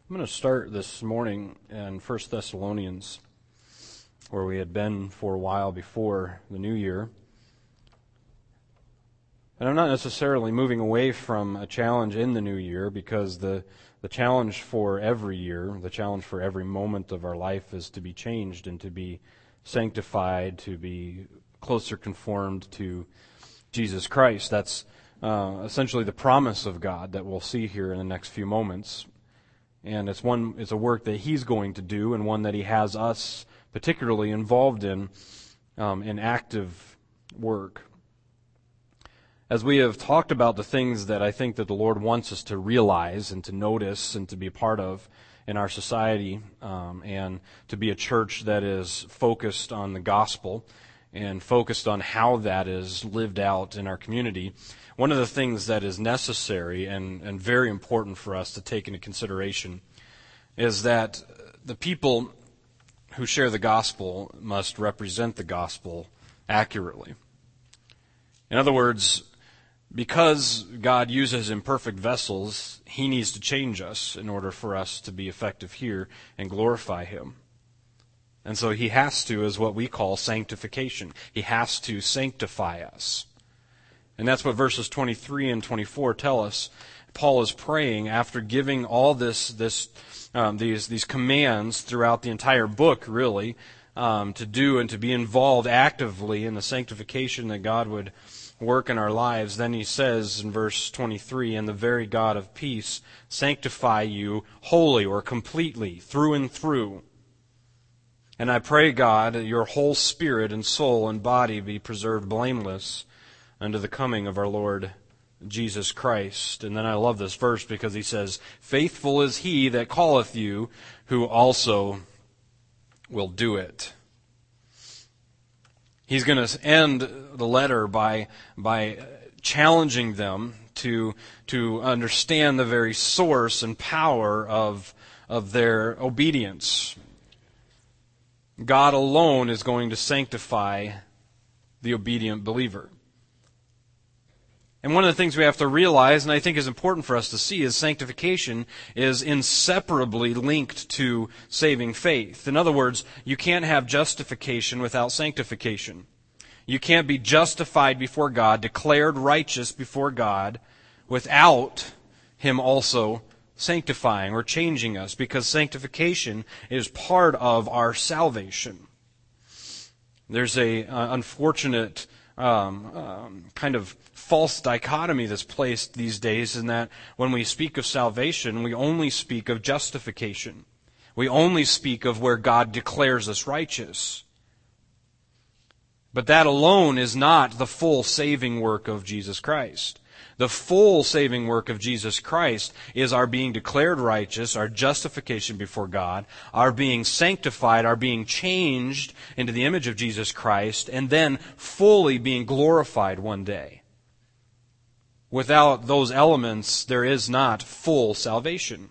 I'm going to start this morning in 1 Thessalonians, where we had been for a while before the new year. And I'm not necessarily moving away from a challenge in the new year, because the challenge for every year, the challenge for every moment of our life is to be changed and to be sanctified, to be closer conformed to Jesus Christ. That's essentially the promise of God that we'll see here in the next few moments. And it's a work that He's going to do, and one that He has us particularly involved in active work. As we have talked about the things that I think that the Lord wants us to realize and to notice and to be a part of in our society, and to be a church that is focused on the gospel and focused on how that is lived out in our community, one of the things that is necessary and very important for us to take into consideration is that the people who share the gospel must represent the gospel accurately. In other words, because God uses imperfect vessels, He needs to change us in order for us to be effective here and glorify Him. And so He has to, is what we call sanctification. He has to sanctify us. And that's what verses 23 and 24 tell us. Paul is praying after giving all these commands throughout the entire book, really, to do and to be involved actively in the sanctification that God would work in our lives. Then he says in verse 23, "And the very God of peace sanctify you wholly," or completely, through and through. "And I pray, God, that your whole spirit and soul and body be preserved blameless unto the coming of our Lord Jesus Christ." And then I love this verse because he says, "Faithful is He that calleth you, who also will do it." He's going to end the letter by challenging them to understand the very source and power of their obedience. God alone is going to sanctify the obedient believer. And one of the things we have to realize, and I think is important for us to see, is sanctification is inseparably linked to saving faith. In other words, you can't have justification without sanctification. You can't be justified before God, declared righteous before God, without Him also sanctifying or changing us, because sanctification is part of our salvation. There's a unfortunate kind of false dichotomy that's placed these days, in that when we speak of salvation, we only speak of justification. We only speak of where God declares us righteous. But that alone is not the full saving work of Jesus Christ. The full saving work of Jesus Christ is our being declared righteous, our justification before God, our being sanctified, our being changed into the image of Jesus Christ, and then fully being glorified one day. Without those elements, there is not full salvation.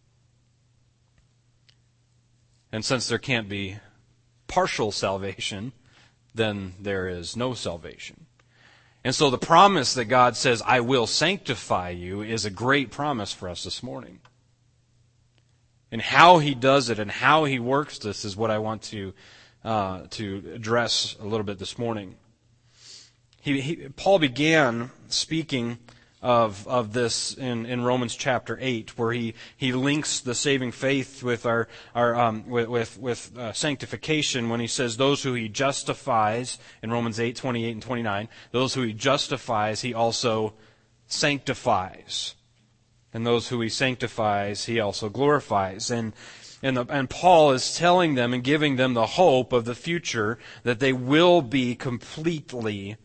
And since there can't be partial salvation, then there is no salvation. And so the promise that God says, "I will sanctify you," is a great promise for us this morning. And how He does it and how He works this is what I want to address a little bit this morning. Paul began speaking of this in Romans chapter 8, where he links the saving faith with our sanctification, when he says those who He justifies in Romans 8, 28 and 29, those who He justifies He also sanctifies, and those who He sanctifies He also glorifies. And Paul is telling them and giving them the hope of the future, that they will be completely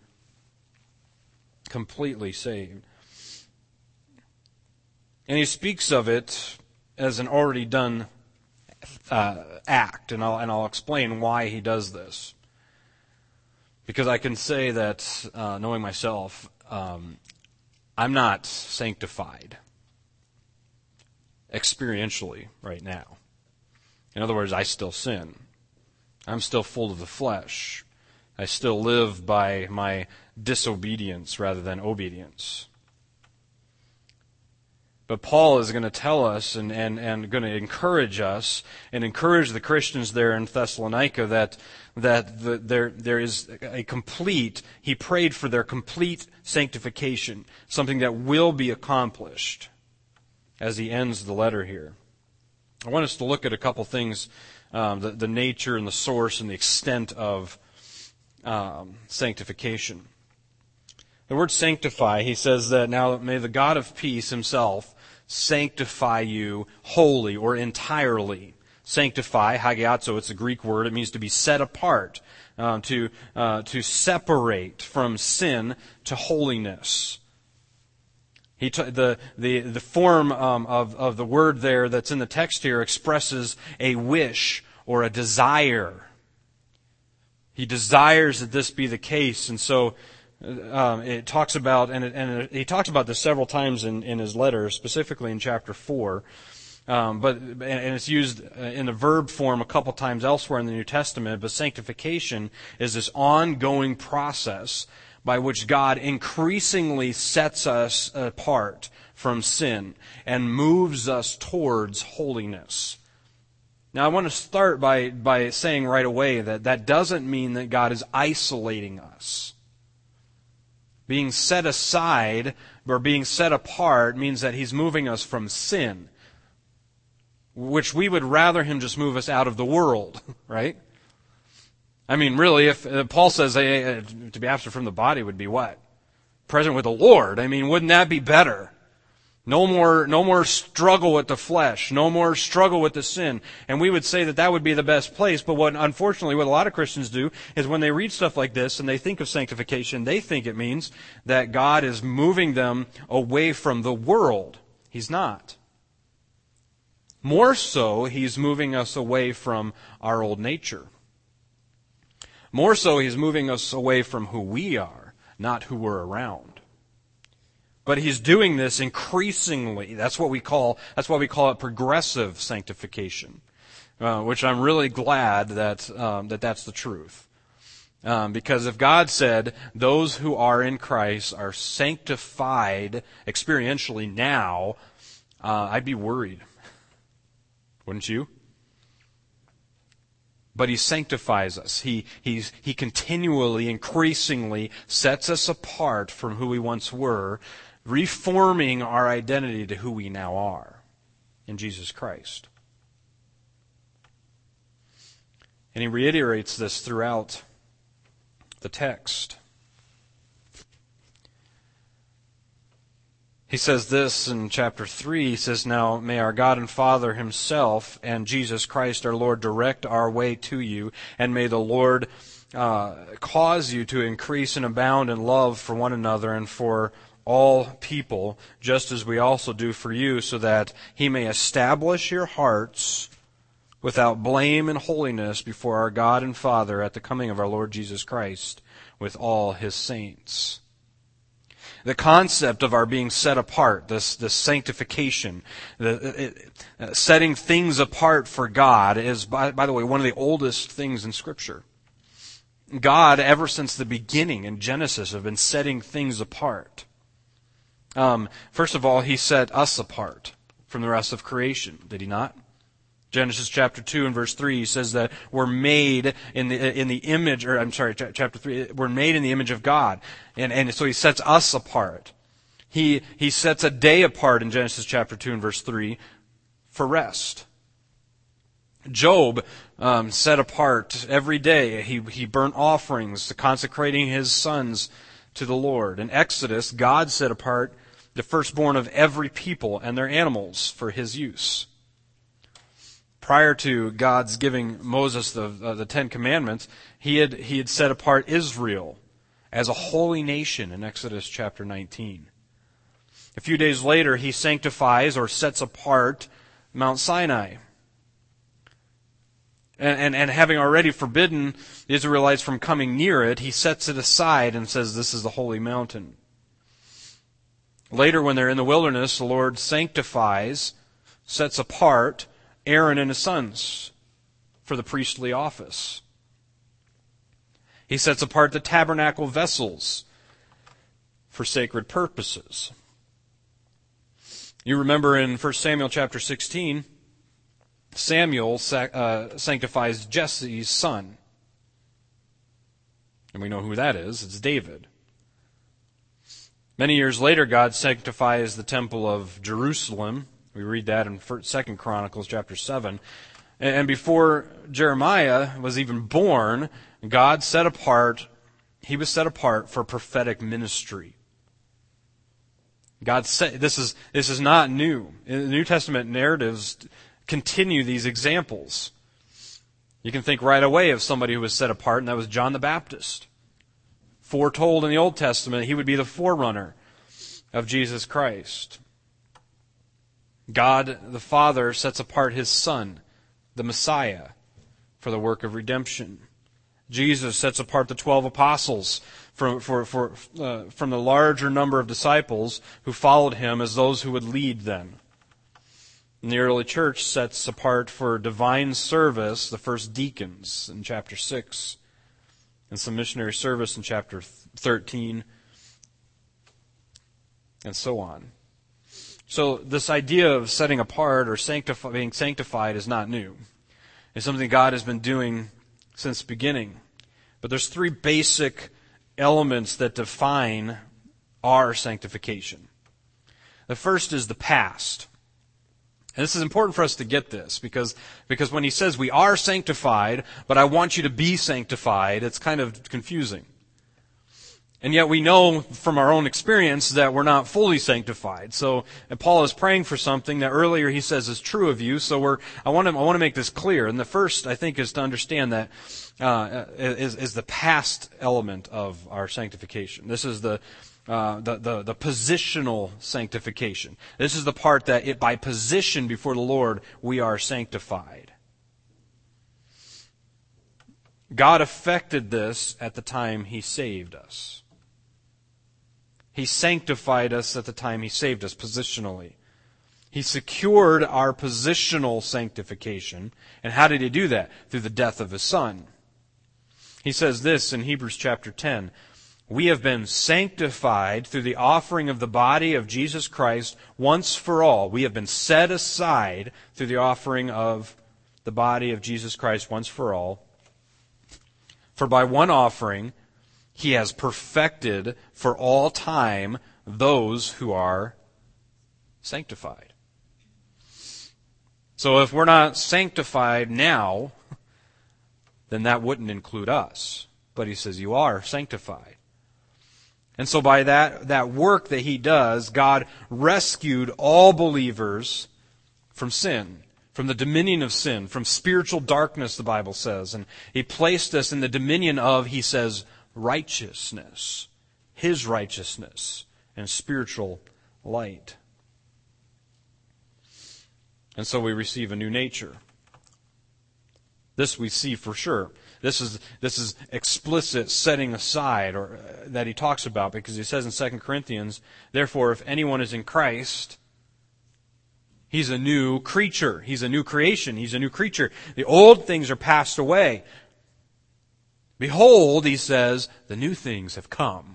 saved. And he speaks of it as an already done act, and I'll explain why he does this. Because I can say that, knowing myself, I'm not sanctified experientially right now. In other words, I still sin. I'm still full of the flesh. I still live by my disobedience rather than obedience. But Paul is going to tell us and going to encourage us and encourage the Christians there in Thessalonica that there is a complete, he prayed for their complete sanctification, something that will be accomplished as he ends the letter here. I want us to look at a couple things, the nature and the source and the extent of sanctification. The word sanctify, he says that now may the God of peace himself sanctify you wholly or entirely. Sanctify, hagiazo, it's a Greek word. It means to be set apart, to separate from sin to holiness. The form of the word there that's in the text here expresses a wish or a desire. He desires that this be the case, and so it talks about, and he talks about this several times in his letter, specifically in chapter 4. And it's used in the verb form a couple times elsewhere in the New Testament. But sanctification is this ongoing process by which God increasingly sets us apart from sin and moves us towards holiness. Now, I want to start by saying right away that doesn't mean that God is isolating us. Being set aside or being set apart means that He's moving us from sin, which we would rather Him just move us out of the world, right? I mean, really, if Paul says to be absent from the body would be what? Present with the Lord. I mean, wouldn't that be better? No more struggle with the flesh. No more struggle with the sin. And we would say that would be the best place. But unfortunately, what a lot of Christians do is when they read stuff like this and they think of sanctification, they think it means that God is moving them away from the world. He's not. More so, He's moving us away from our old nature. More so, He's moving us away from who we are, not who we're around. But He's doing this increasingly. That's why we call it progressive sanctification, which I'm really glad that that's the truth. Because if God said those who are in Christ are sanctified experientially now, I'd be worried. Wouldn't you? But He sanctifies us. He continually, increasingly sets us apart from who we once were, reforming our identity to who we now are in Jesus Christ. And He reiterates this throughout the text. He says this in chapter 3. He says, "Now may our God and Father Himself and Jesus Christ our Lord direct our way to you, and may the Lord cause you to increase and abound in love for one another and for all people, just as we also do for you, so that He may establish your hearts without blame and holiness before our God and Father at the coming of our Lord Jesus Christ with all His saints." The concept of our being set apart, this sanctification, setting things apart for God is, by the way, one of the oldest things in Scripture. God, ever since the beginning in Genesis, have been setting things apart. First of all, He set us apart from the rest of creation, did He not? Genesis chapter 2 and verse 3 says that we're made in the image, chapter 3, we're made in the image of God. And so He sets us apart. He sets a day apart in Genesis chapter 2 and verse 3 for rest. Job set apart every day. He burnt offerings, consecrating his sons to the Lord. In Exodus, God set apart the firstborn of every people and their animals for His use. Prior to God's giving Moses the Ten Commandments, he had set apart Israel as a holy nation in Exodus chapter 19. A few days later, He sanctifies or sets apart Mount Sinai. And having already forbidden the Israelites from coming near it, He sets it aside and says, "This is the holy mountain." Later, when they're in the wilderness, the Lord sanctifies, sets apart Aaron and his sons for the priestly office. He sets apart the tabernacle vessels for sacred purposes. You remember in 1 Samuel chapter 16, Samuel sanctifies Jesse's son. And we know who that is. It's David. Many years later, God sanctifies the temple of Jerusalem. We read that in 2 Chronicles chapter 7. And before Jeremiah was even born, God set apart, he was set apart for prophetic ministry. God said, this is not new. In the New Testament narratives continue these examples. You can think right away of somebody who was set apart, and that was John the Baptist. Foretold in the Old Testament, he would be the forerunner of Jesus Christ. God the Father sets apart his Son, the Messiah, for the work of redemption. Jesus sets apart the 12 apostles from the larger number of disciples who followed him as those who would lead them. And the early church sets apart for divine service the first deacons in chapter 6, and some missionary service in chapter 13, and so on. So this idea of setting apart or being sanctified is not new. It's something God has been doing since the beginning. But there's three basic elements that define our sanctification. The first is the past. And this is important for us to get this, because when he says we are sanctified, but I want you to be sanctified, it's kind of confusing. And yet we know from our own experience that we're not fully sanctified. So, and Paul is praying for something that earlier he says is true of you. So I want to make this clear. And the first, I think, is to understand that is the past element of our sanctification. This is the positional sanctification. This is the part that by position before the Lord we are sanctified. God effected this at the time he saved us. He sanctified us at the time he saved us positionally. He secured our positional sanctification. And how did he do that? Through the death of his Son. He says this in Hebrews chapter 10. We have been sanctified through the offering of the body of Jesus Christ once for all. We have been set aside through the offering of the body of Jesus Christ once for all. For by one offering he has perfected for all time those who are sanctified. So if we're not sanctified now, then that wouldn't include us. But he says you are sanctified. And so by that work that he does, God rescued all believers from sin, from the dominion of sin, from spiritual darkness, the Bible says. And he placed us in the dominion of, he says, righteousness, his righteousness, and spiritual light. And so we receive a new nature. This we see for sure. This is explicit setting aside that he talks about, because he says in 2 Corinthians, therefore, if anyone is in Christ, he's a new creature. He's a new creation. He's a new creature. The old things are passed away. Behold, he says, the new things have come.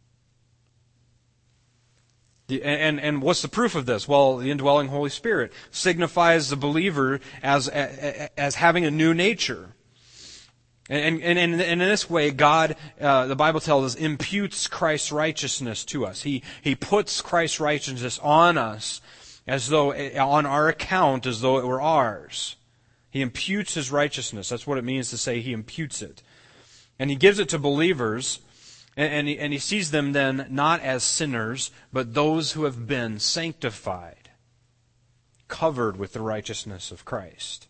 And what's the proof of this? Well, the indwelling Holy Spirit signifies the believer as having a new nature. And in this way, God, the Bible tells us, imputes Christ's righteousness to us. He puts Christ's righteousness on us as though, on our account, as though it were ours. He imputes his righteousness. That's what it means to say he imputes it. And he gives it to believers, and he sees them then not as sinners, but those who have been sanctified, covered with the righteousness of Christ.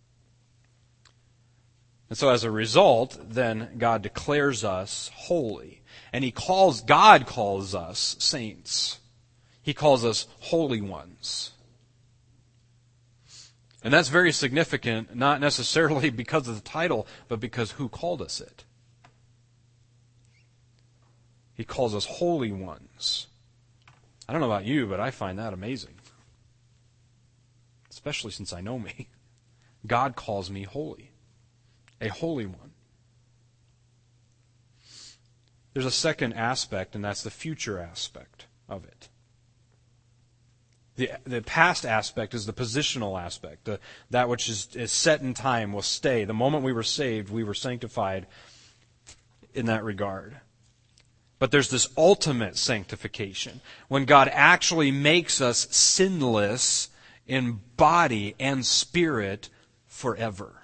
And so as a result, then God declares us holy. And God calls us saints. He calls us holy ones. And that's very significant, not necessarily because of the title, but because who called us it. He calls us holy ones. I don't know about you, but I find that amazing. Especially since I know me. God calls me holy. A holy one. There's a second aspect, and that's the future aspect of it. The past aspect is the positional aspect. That which is set in time will stay. The moment we were saved, we were sanctified in that regard. But there's this ultimate sanctification, when God actually makes us sinless in body and spirit forever.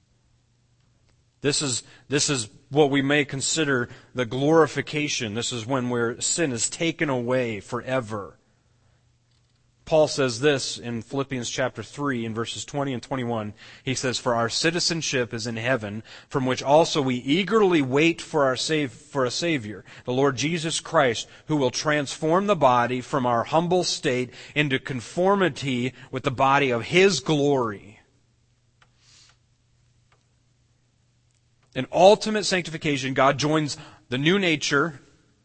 This is what we may consider the glorification. This is when sin is taken away forever. Paul says this in Philippians chapter 3 in verses 20 and 21. He says, "For our citizenship is in heaven, from which also we eagerly wait for a Savior, the Lord Jesus Christ, who will transform the body from our humble state into conformity with the body of His glory." In ultimate sanctification, God joins the new nature,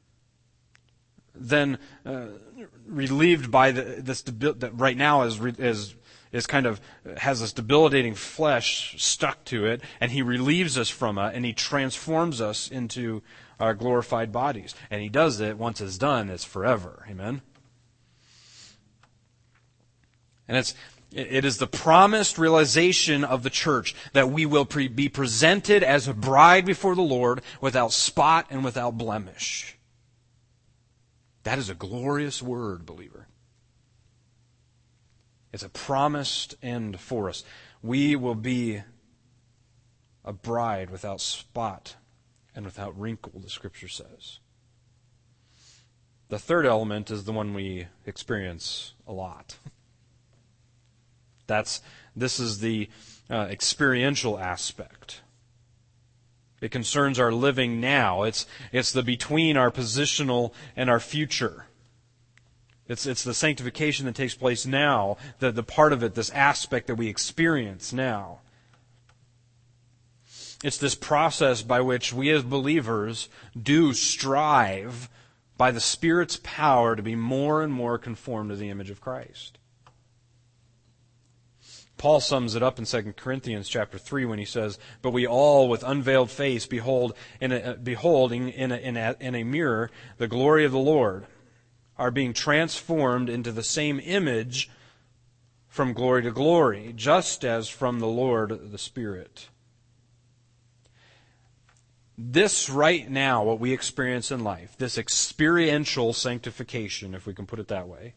then relieved by this that right now is kind of has this debilitating flesh stuck to it, and He relieves us from it, and He transforms us into our glorified bodies. And He does it, once it's done, it's forever. Amen? And it is the promised realization of the church that we will be presented as a bride before the Lord without spot and without blemish. That is a glorious word, believer. It's a promised end for us. We will be a bride without spot and without wrinkle, the Scripture says. The third element is the one we experience a lot. This is the experiential aspect. It concerns our living now. It's the between our positional and our future. It's the sanctification that takes place now, the part of it, this aspect that we experience now. It's this process by which we as believers do strive by the Spirit's power to be more and more conformed to the image of Christ. Paul sums it up in 2 Corinthians chapter 3 when he says, "But we all with unveiled face beholding in a mirror the glory of the Lord, are being transformed into the same image from glory to glory, just as from the Lord the Spirit." This right now, what we experience in life, this experiential sanctification, if we can put it that way,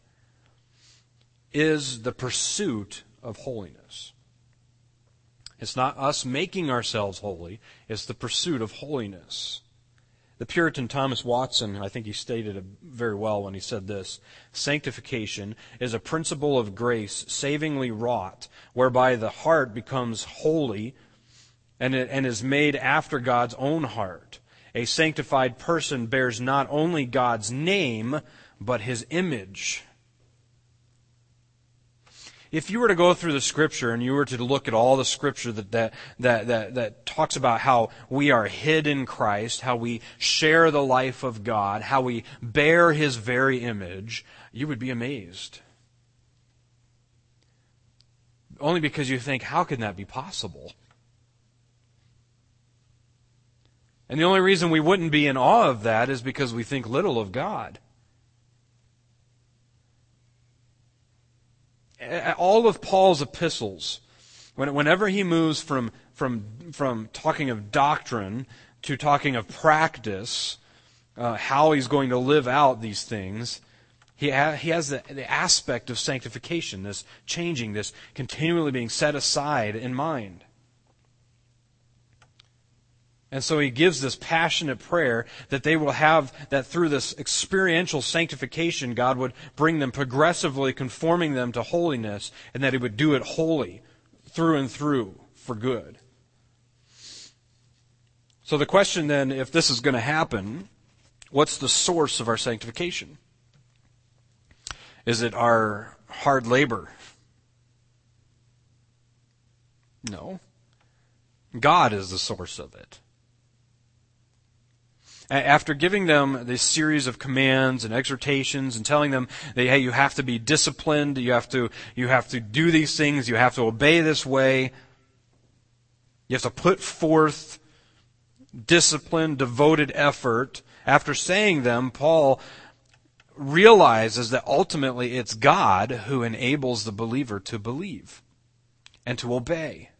is the pursuit of holiness. It's not us making ourselves holy, it's the pursuit of holiness. The Puritan Thomas Watson, I think he stated it very well when he said this: "Sanctification is a principle of grace savingly wrought, whereby the heart becomes holy and is made after God's own heart. A sanctified person bears not only God's name, but His image." If you were to go through the Scripture and you were to look at all the Scripture that talks about how we are hid in Christ, how we share the life of God, how we bear His very image, you would be amazed. Only because you think, how can that be possible? And the only reason we wouldn't be in awe of that is because we think little of God. All of Paul's epistles, whenever he moves from talking of doctrine to talking of practice, how he's going to live out these things, he has the aspect of sanctification, this changing, this continually being set aside in mind. And so he gives this passionate prayer that they will have, that through this experiential sanctification, God would bring them progressively, conforming them to holiness, and that He would do it wholly, through and through, for good. So the question then, if this is going to happen, what's the source of our sanctification? Is it our hard labor? No. God is the source of it. After giving them this series of commands and exhortations and telling them that, hey, you have to be disciplined, you have to do these things, you have to obey this way, you have to put forth disciplined, devoted effort. After saying them, Paul realizes that ultimately it's God who enables the believer to believe and to obey.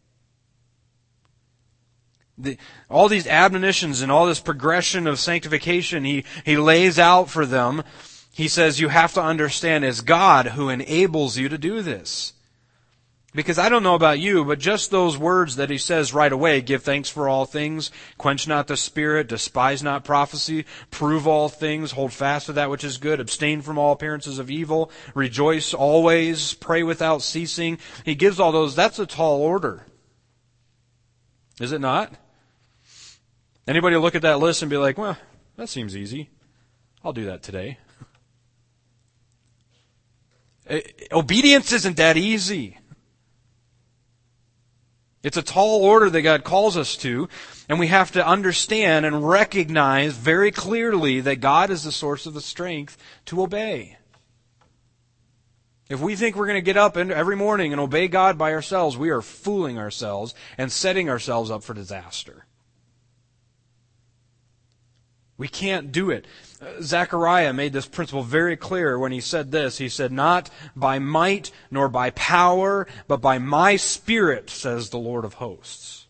All these admonitions and all this progression of sanctification he lays out for them. He says you have to understand it's God who enables you to do this. Because I don't know about you, but just those words that he says right away, give thanks for all things, quench not the spirit, despise not prophecy, prove all things, hold fast to that which is good, abstain from all appearances of evil, rejoice always, pray without ceasing. He gives all those. That's a tall order. Is it not? Anybody look at that list and be like, well, that seems easy. I'll do that today. Obedience isn't that easy. It's a tall order that God calls us to, and we have to understand and recognize very clearly that God is the source of the strength to obey. If we think we're going to get up every morning and obey God by ourselves, we are fooling ourselves and setting ourselves up for disaster. We can't do it. Zechariah made this principle very clear when he said this. He said, not by might nor by power, but by my Spirit, says the Lord of hosts.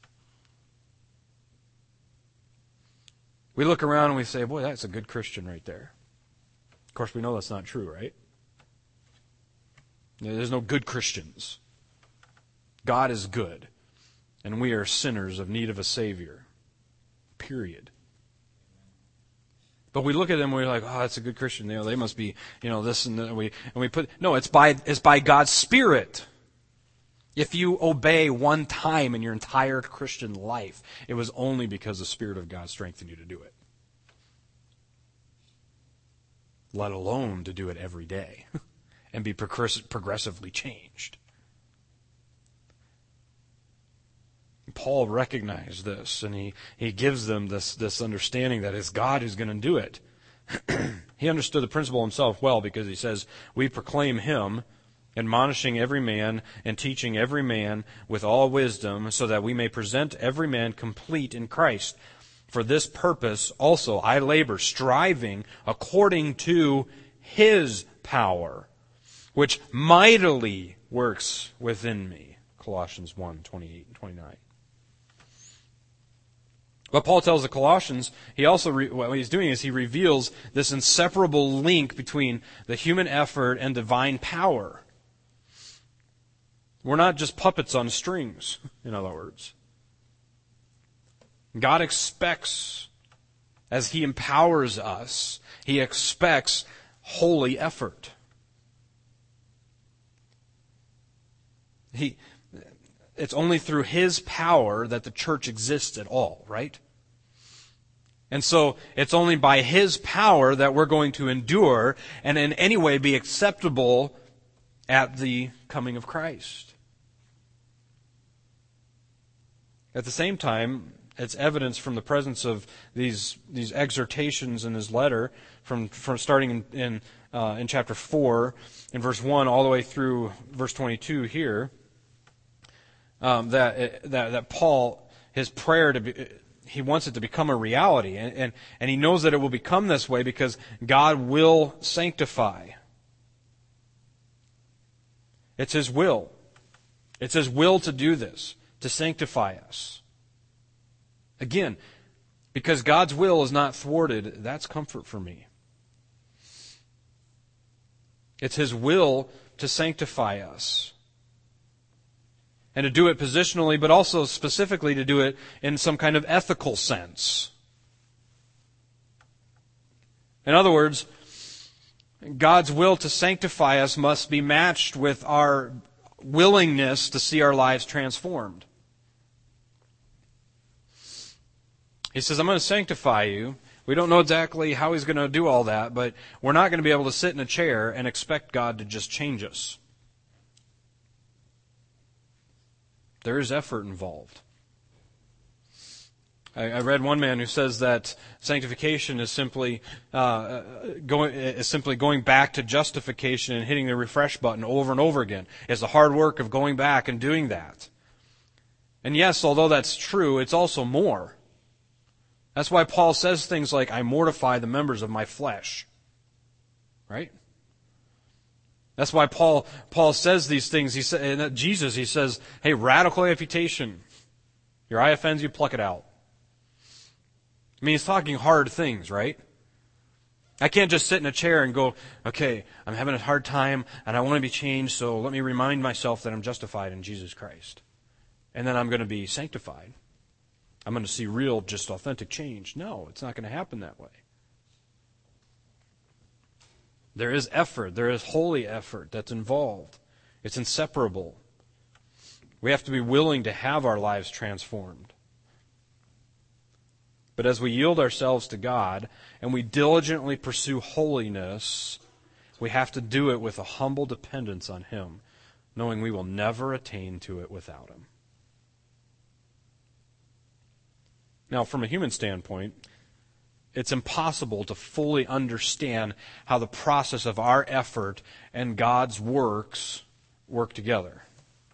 We look around and we say, boy, that's a good Christian right there. Of course, we know that's not true, right? There's no good Christians. God is good, and we are sinners of need of a Savior. Period. But we look at them and we're like, oh, that's a good Christian. They must be, this and that. And we put, no, it's by God's Spirit. If you obey one time in your entire Christian life, it was only because the Spirit of God strengthened you to do it. Let alone to do it every day and be progressively changed. Paul recognized this, and he gives them this understanding that it's God who's going to do it. He understood the principle himself well, because he says, we proclaim him, admonishing every man and teaching every man with all wisdom, so that we may present every man complete in Christ. For this purpose also I labor, striving according to his power, which mightily works within me. Colossians 1:28 and 29. What Paul tells the Colossians, what he's doing is he reveals this inseparable link between the human effort and divine power. We're not just puppets on strings, in other words. God expects, as he empowers us, he expects holy effort. It's only through his power that the church exists at all, right? And so it's only by his power that we're going to endure and in any way be acceptable at the coming of Christ. At the same time, it's evidence from the presence of these exhortations in his letter, from starting in chapter 4, in verse 1 all the way through verse 22 here, that Paul, his prayer he wants it to become a reality, and he knows that it will become this way because God will sanctify. It's his will. It's his will to do this, to sanctify us. Again, because God's will is not thwarted, that's comfort for me. It's his will to sanctify us. And to do it positionally, but also specifically to do it in some kind of ethical sense. In other words, God's will to sanctify us must be matched with our willingness to see our lives transformed. He says, I'm going to sanctify you. We don't know exactly how he's going to do all that, but we're not going to be able to sit in a chair and expect God to just change us. There is effort involved. I read one man who says that sanctification is simply going back to justification and hitting the refresh button over and over again. It's the hard work of going back and doing that. And yes, although that's true, it's also more. That's why Paul says things like, I mortify the members of my flesh. right? That's why Paul says these things. He says, hey, radical amputation. Your eye offends you, pluck it out. I mean, he's talking hard things, right? I can't just sit in a chair and go, okay, I'm having a hard time and I want to be changed, so let me remind myself that I'm justified in Jesus Christ. And then I'm going to be sanctified. I'm going to see real, just authentic change. No, it's not going to happen that way. There is effort. There is holy effort that's involved. It's inseparable. We have to be willing to have our lives transformed. But as we yield ourselves to God and we diligently pursue holiness, we have to do it with a humble dependence on Him, knowing we will never attain to it without Him. Now, from a human standpoint, it's impossible to fully understand how the process of our effort and God's works work together.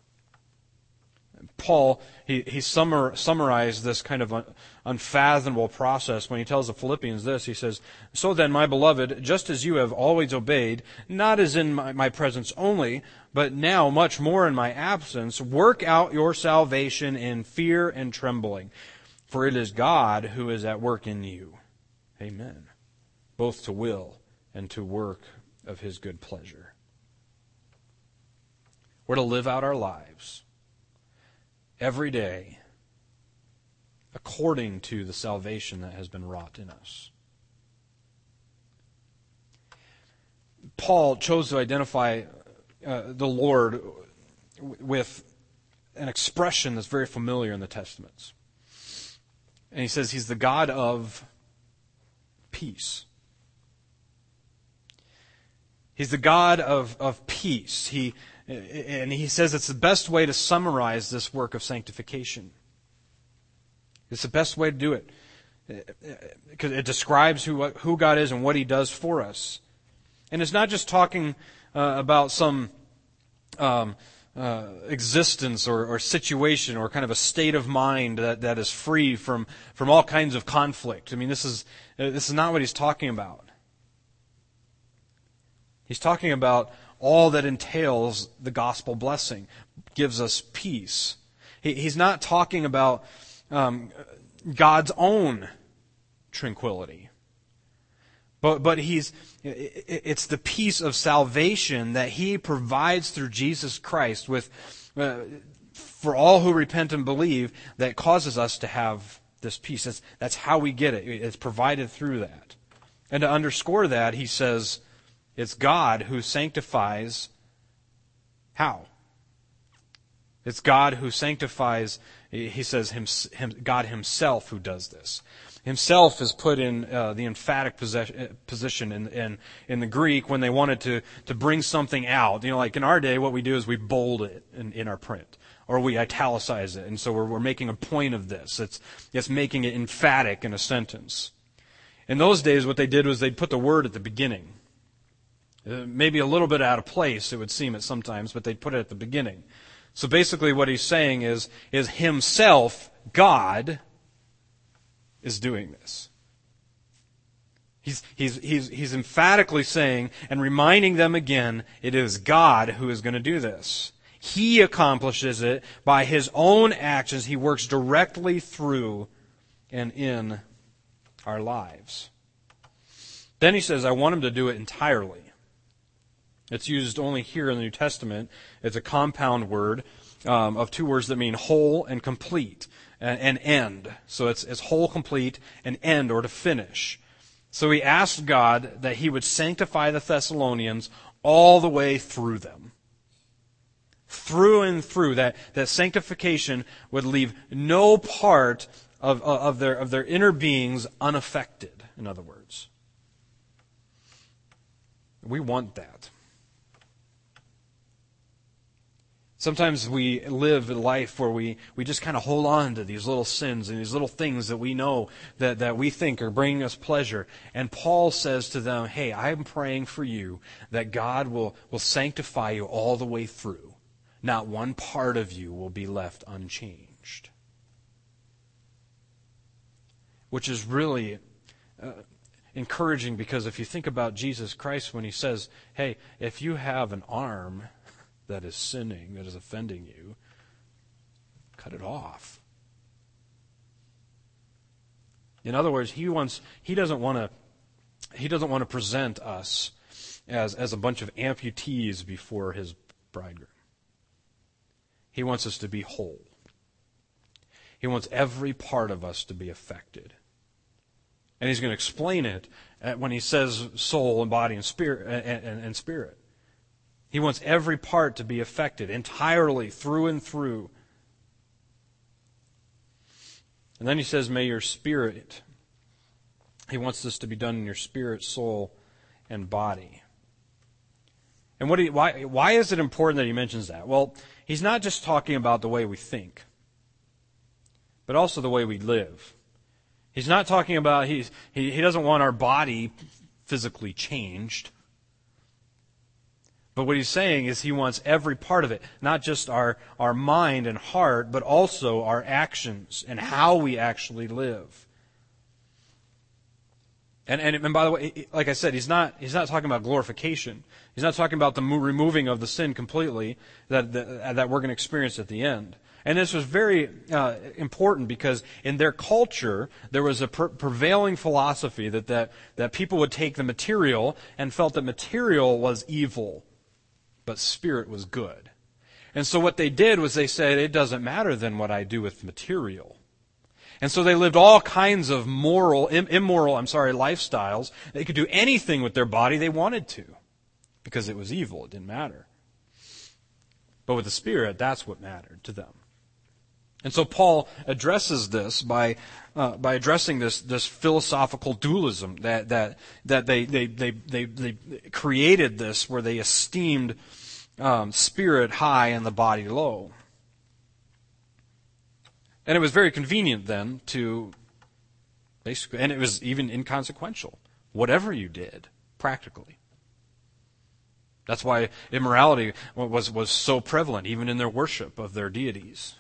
Paul, he summarized this kind of unfathomable process when he tells the Philippians this. He says, "So then, my beloved, just as you have always obeyed, not as in my presence only, but now much more in my absence, work out your salvation in fear and trembling. For it is God who is at work in you." Amen. Both to will and to work of His good pleasure. We're to live out our lives every day according to the salvation that has been wrought in us. Paul chose to identify the Lord with an expression that's very familiar in the Testaments. And he says He's the God of peace. He's the God of peace. And he says it's the best way to summarize this work of sanctification. It's the best way to do it. Because it describes who God is and what He does for us. And it's not just talking about some existence or situation or kind of a state of mind that is free from all kinds of conflict. I mean, this is not what he's talking about. He's talking about all that entails the gospel blessing, gives us peace. He's not talking about God's own tranquility. But it's the peace of salvation that He provides through Jesus Christ for all who repent and believe that causes us to have this peace. That's how we get it. It's provided through that. And to underscore that, he says, it's God who sanctifies. How? It's God who sanctifies, he says, God Himself who does this. Himself is put in the emphatic position in the Greek when they wanted to bring something out. You know, like in our day, what we do is we bold it in our print, or we italicize it, and so we're making a point of this. It's making it emphatic in a sentence. In those days, what they did was they'd put the word at the beginning. Maybe a little bit out of place, it would seem at sometimes, but they'd put it at the beginning. So basically, what he's saying is Himself, God, is doing this. He's emphatically saying and reminding them again, it is God who is going to do this. He accomplishes it by His own actions. He works directly through and in our lives. Then he says, I want Him to do it entirely. It's used only here in the New Testament. It's a compound word of two words that mean whole and complete. And end. So it's whole, complete, and end, or to finish. So he asked God that He would sanctify the Thessalonians all the way through them. Through and through. That sanctification would leave no part of their inner beings unaffected, in other words. We want that. Sometimes we live a life where we just kind of hold on to these little sins and these little things that we know that we think are bringing us pleasure. And Paul says to them, hey, I'm praying for you that God will sanctify you all the way through. Not one part of you will be left unchanged. Which is really, encouraging because if you think about Jesus Christ when he says, hey, if you have an arm that is sinning, that is offending you, cut it off. In other words, he doesn't want to present us as a bunch of amputees before his bridegroom. He wants us to be whole. He wants every part of us to be affected. And he's going to explain it when he says soul and body and spirit and spirit. He wants every part to be affected entirely through and through. And then he says, may your spirit. He wants this to be done in your spirit, soul, and body. And why is it important that he mentions that? Well, he's not just talking about the way we think, but also the way we live. He's not talking about, he doesn't want our body physically changed. But what he's saying is he wants every part of it, not just our mind and heart, but also our actions and how we actually live. And by the way, like I said, he's not talking about glorification. He's not talking about the removing of the sin completely that we're going to experience at the end. And this was very important because in their culture there was a prevailing philosophy that people would take the material and felt that material was evil, but spirit was good. And so what they did was they said, it doesn't matter then what I do with material. And so they lived all kinds of immoral lifestyles. They could do anything with their body they wanted to because it was evil. It didn't matter. But with the Spirit, that's what mattered to them. And so Paul addresses this by addressing this philosophical dualism that they created this where they esteemed spirit high and the body low. And it was very convenient then to basically, and it was even inconsequential. Whatever you did, practically. That's why immorality was so prevalent, even in their worship of their deities.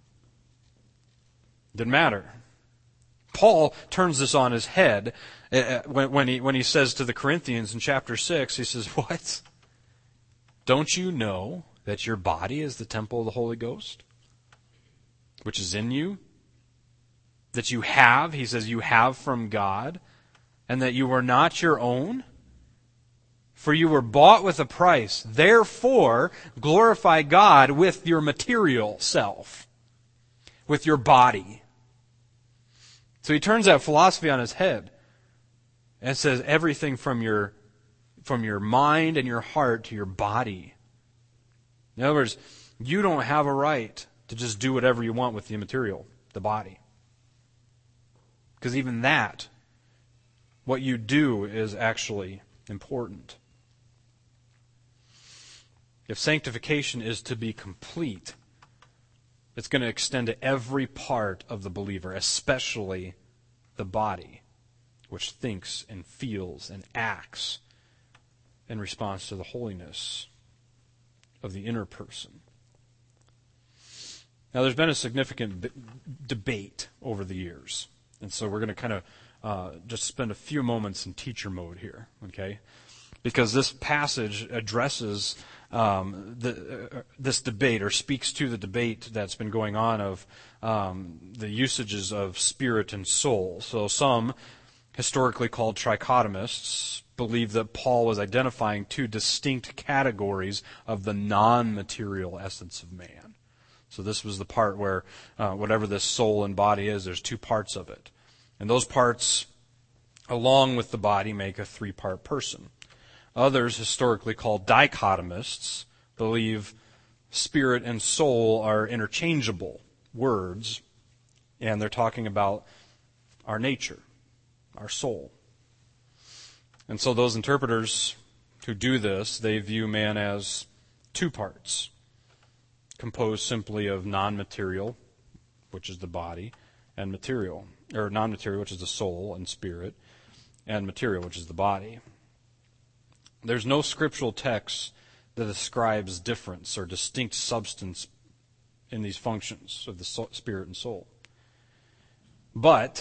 Didn't matter. Paul turns this on his head when he says to the Corinthians in chapter 6, he says, what? Don't you know that your body is the temple of the Holy Ghost, which is in you, that you have, he says, you have from God, and that you are not your own? For you were bought with a price. Therefore, glorify God with your material self, with your body. So he turns that philosophy on his head and says everything from your mind and your heart to your body. In other words, you don't have a right to just do whatever you want with the material, the body. Because even that, what you do is actually important. If sanctification is to be complete, it's going to extend to every part of the believer, especially the body, which thinks and feels and acts in response to the holiness of the inner person. Now, there's been a significant debate over the years, and so we're going to kind of just spend a few moments in teacher mode here, okay? Because this passage addresses this debate, or speaks to the debate that's been going on of the usages of spirit and soul. So some, historically called trichotomists, believe that Paul was identifying two distinct categories of the non-material essence of man. So this was the part where whatever this soul and body is, there's two parts of it. And those parts, along with the body, make a three-part person. Others, historically called dichotomists, believe spirit and soul are interchangeable words, and they're talking about our nature, our soul. And so those interpreters who do this, they view man as two parts, composed simply of non-material, which is the body, and material, or non-material, which is the soul and spirit, and material, which is the body. There's no scriptural text that describes difference or distinct substance in these functions of the spirit and soul. But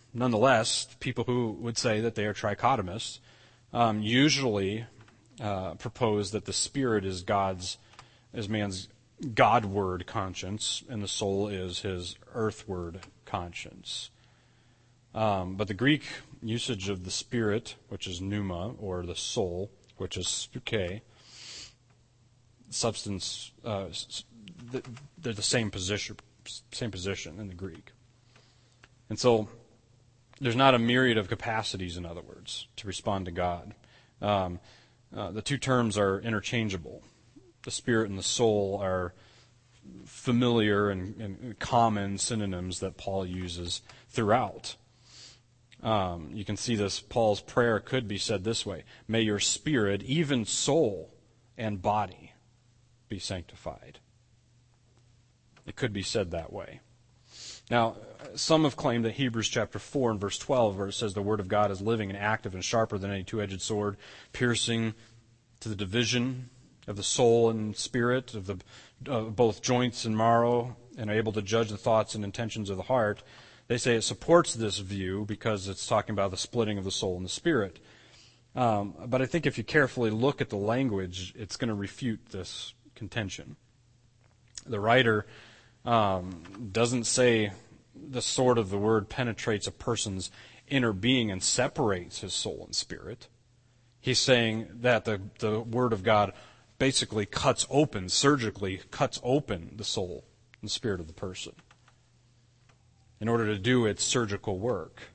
Nonetheless, people who would say that they are trichotomists usually propose that the spirit is man's Godward conscience, and the soul is his earthward conscience. But the Greek usage of the spirit, which is pneuma, or the soul, which is spouke, substance, they're the same position in the Greek. And so there's not a myriad of capacities, in other words, to respond to God. The two terms are interchangeable. The spirit and the soul are familiar and common synonyms that Paul uses throughout. You can see this. Paul's prayer could be said this way: may your spirit, even soul and body, be sanctified. It could be said that way. Now, some have claimed that Hebrews chapter 4 and verse 12, where it says the word of God is living and active and sharper than any two-edged sword, piercing to the division of the soul and spirit, of both joints and marrow, and able to judge the thoughts and intentions of the heart. They say it supports this view because it's talking about the splitting of the soul and the spirit. But I think if you carefully look at the language, it's going to refute this contention. The writer doesn't say the sword of the word penetrates a person's inner being and separates his soul and spirit. He's saying that the word of God basically surgically cuts open the soul and spirit of the person in order to do its surgical work.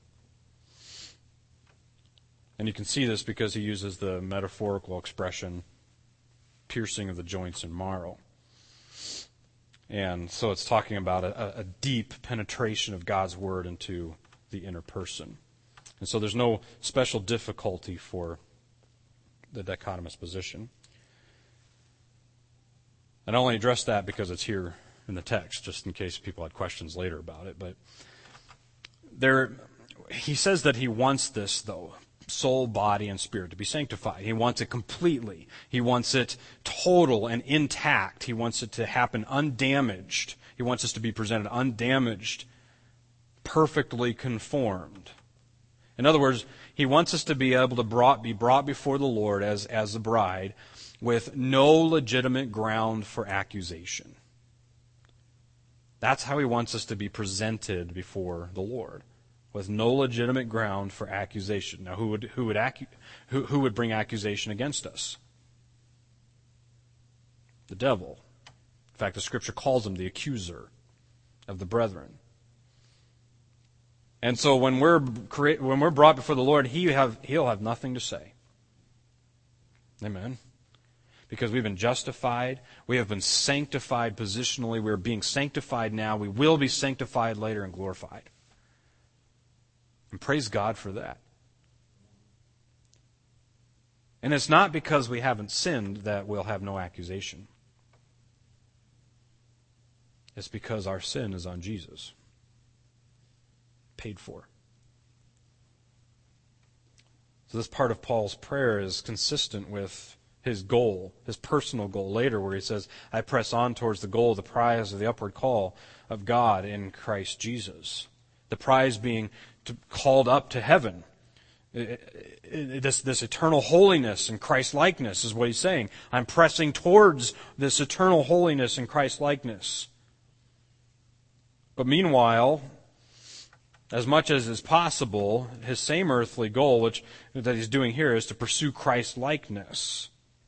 And you can see this because he uses the metaphorical expression piercing of the joints and marrow. And so it's talking about a deep penetration of God's word into the inner person. And so there's no special difficulty for the dichotomous position. And I only address that because it's here in the text, just in case people had questions later about it. But he says that he wants this, though, soul, body, and spirit to be sanctified. He wants it completely. He wants it total and intact. He wants it to happen undamaged. He wants us to be presented undamaged, perfectly conformed. In other words, he wants us to be able to be brought before the Lord as the bride with no legitimate ground for accusation. That's how he wants us to be presented before the Lord, with no legitimate ground for accusation. Now, who would bring accusation against us? The devil. In fact, the Scripture calls him the accuser of the brethren. And so when we're brought before the Lord, he'll have nothing to say. Amen. Because we've been justified, we have been sanctified positionally, we're being sanctified now, we will be sanctified later and glorified. And praise God for that. And it's not because we haven't sinned that we'll have no accusation. It's because our sin is on Jesus. Paid for. So this part of Paul's prayer is consistent with his goal, his personal goal later, where he says, I press on towards the goal, the prize of the upward call of God in Christ Jesus. The prize being called up to heaven. This eternal holiness and Christ-likeness is what he's saying. I'm pressing towards this eternal holiness and Christ-likeness. But meanwhile, as much as is possible, his same earthly goal, that he's doing here, is to pursue Christ-likeness.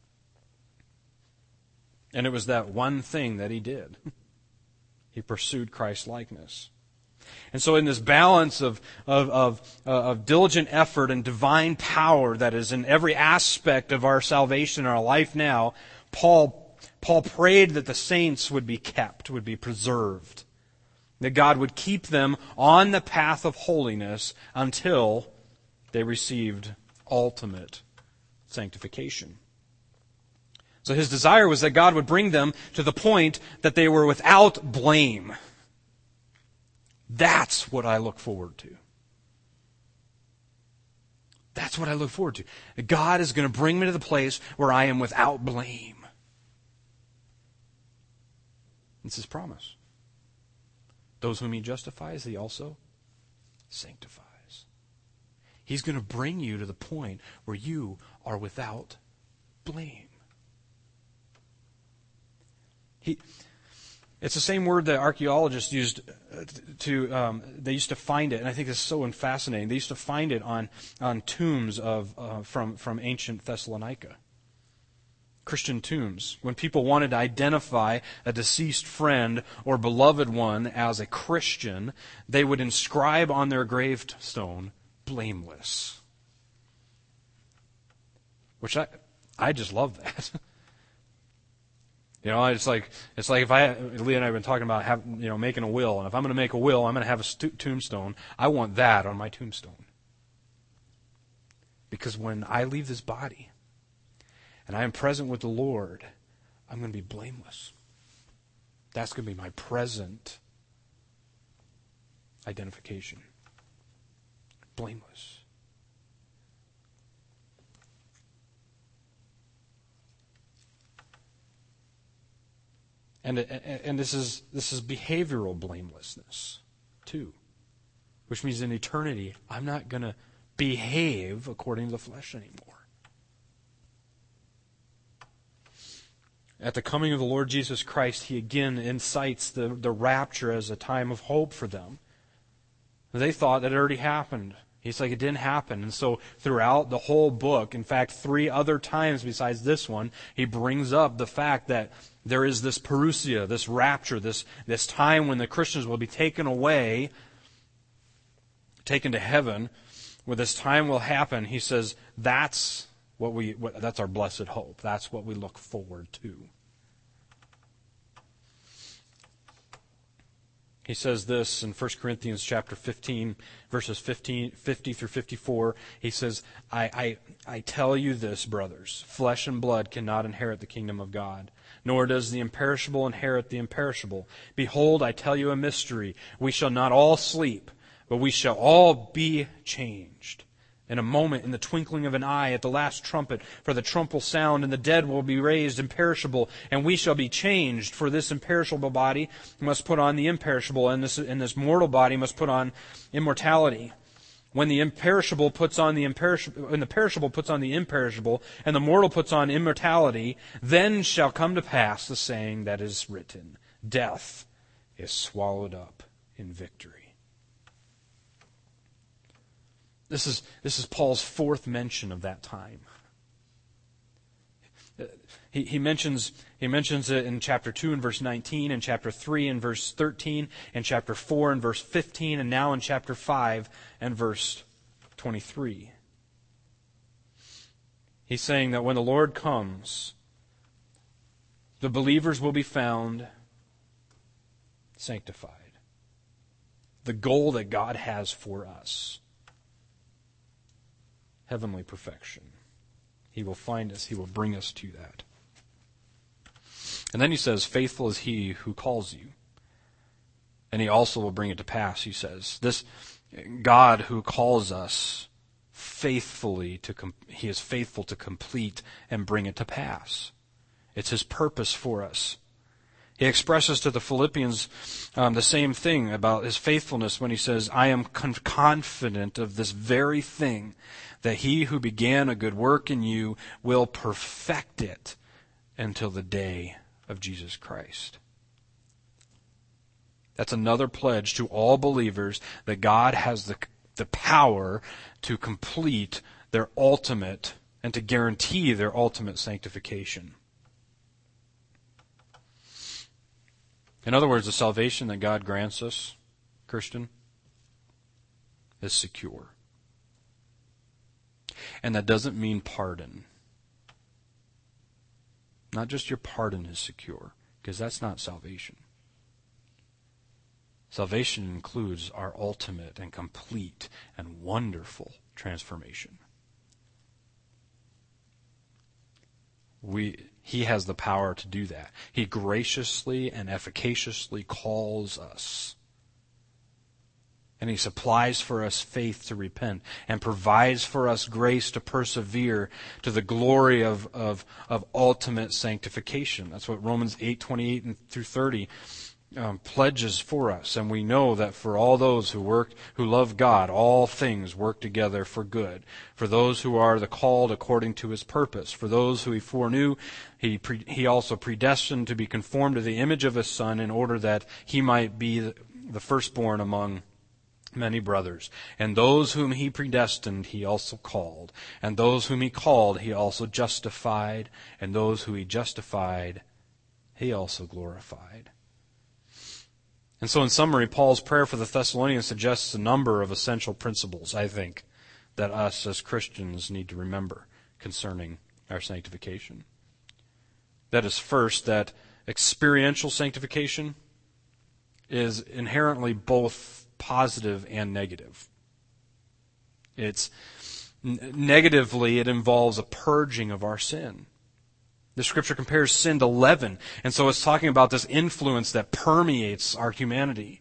And it was that one thing that he did. He pursued Christ-likeness. And so in this balance of diligent effort and divine power that is in every aspect of our salvation, our life now, Paul prayed that the saints would be kept, would be preserved. That God would keep them on the path of holiness until they received ultimate sanctification. So his desire was that God would bring them to the point that they were without blame. That's what I look forward to. That's what I look forward to. God is going to bring me to the place where I am without blame. It's his promise. Those whom he justifies, he also sanctifies. He's going to bring you to the point where you are without blame. It's the same word that archaeologists used they used to find it, and I think this is so fascinating. They used to find it on tombs from ancient Thessalonica. Christian tombs. When people wanted to identify a deceased friend or beloved one as a Christian, they would inscribe on their gravestone, blameless. Which I just love that. It's like if Leah and I have been talking about making a will, and if I'm going to make a will, I'm going to have a tombstone. I want that on my tombstone. Because when I leave this body, and I am present with the Lord, I'm going to be blameless. That's going to be my present identification. Blameless. And this is behavioral blamelessness too, which means in eternity I'm not going to behave according to the flesh anymore. At the coming of the Lord Jesus Christ, He again incites the rapture as a time of hope for them. They thought that it already happened. He's like, it didn't happen. And so throughout the whole book, in fact, 3 other times besides this one, he brings up the fact that there is this parousia, this rapture, this time when the Christians will be taken away, taken to heaven, where this time will happen. He says, that's that's our blessed hope. That's what we look forward to. He says this in 1 Corinthians chapter 15, verses 50 through 54. He says, I tell you this, brothers, flesh and blood cannot inherit the kingdom of God, nor does the imperishable inherit the imperishable. Behold, I tell you a mystery. We shall not all sleep, but we shall all be changed. In a moment, in the twinkling of an eye, at the last trumpet, for the trump will sound, and the dead will be raised imperishable, and we shall be changed. For this imperishable body must put on the imperishable, and this mortal body must put on immortality. When the imperishable puts on the imperishable, when the perishable puts on the imperishable, and the mortal puts on immortality, then shall come to pass the saying that is written, death is swallowed up in victory. This is Paul's 4th mention of that time. He mentions it in chapter 2 and verse 19, in chapter 3 and verse 13, in chapter 4 and verse 15, and now in chapter 5 and verse 23. He's saying that when the Lord comes, the believers will be found sanctified. The goal that God has for us. Heavenly perfection. He will find us. He will bring us to that. And then he says, faithful is He who calls you. And He also will bring it to pass, he says. This God who calls us faithfully, He is faithful to complete and bring it to pass. It's His purpose for us. He expresses to the Philippians the same thing about His faithfulness when he says, I am confident of this very thing, that He who began a good work in you will perfect it until the day of Jesus Christ. That's another pledge to all believers that God has the power to complete their ultimate and to guarantee their ultimate sanctification. In other words, the salvation that God grants us, Christian, is secure. And that doesn't mean pardon. Not just your pardon is secure, because that's not salvation. Salvation includes our ultimate and complete and wonderful transformation. He has the power to do that. He graciously and efficaciously calls us. And He supplies for us faith to repent and provides for us grace to persevere to the glory of ultimate sanctification. That's what Romans 8:28 through 30 pledges for us, and we know that for all those who love God, all things work together for good. For those who are the called according to His purpose, for those who He foreknew, He also predestined to be conformed to the image of His Son, in order that He might be the firstborn among many brothers. And those whom He predestined, He also called. And those whom He called, He also justified. And those who He justified, He also glorified. And so in summary, Paul's prayer for the Thessalonians suggests a number of essential principles, I think, that us as Christians need to remember concerning our sanctification. That is, first, that experiential sanctification is inherently both positive and negative. Negatively, it involves a purging of our sin. The Scripture compares sin to leaven, and so it's talking about this influence that permeates our humanity.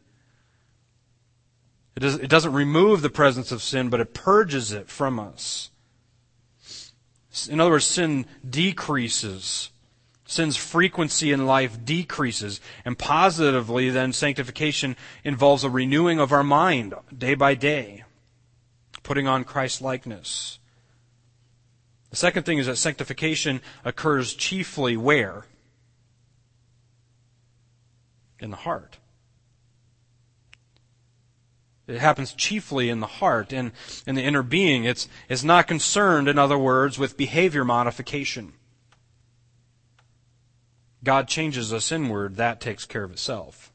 It doesn't remove the presence of sin, but it purges it from us. In other words, sin decreases. Sin's frequency in life decreases. And positively, then, sanctification involves a renewing of our mind day by day, putting on Christ-likeness. The second thing is that sanctification occurs chiefly where? In the heart. It happens chiefly in the heart, in the inner being. It's not concerned, in other words, with behavior modification. God changes us inward, that takes care of itself.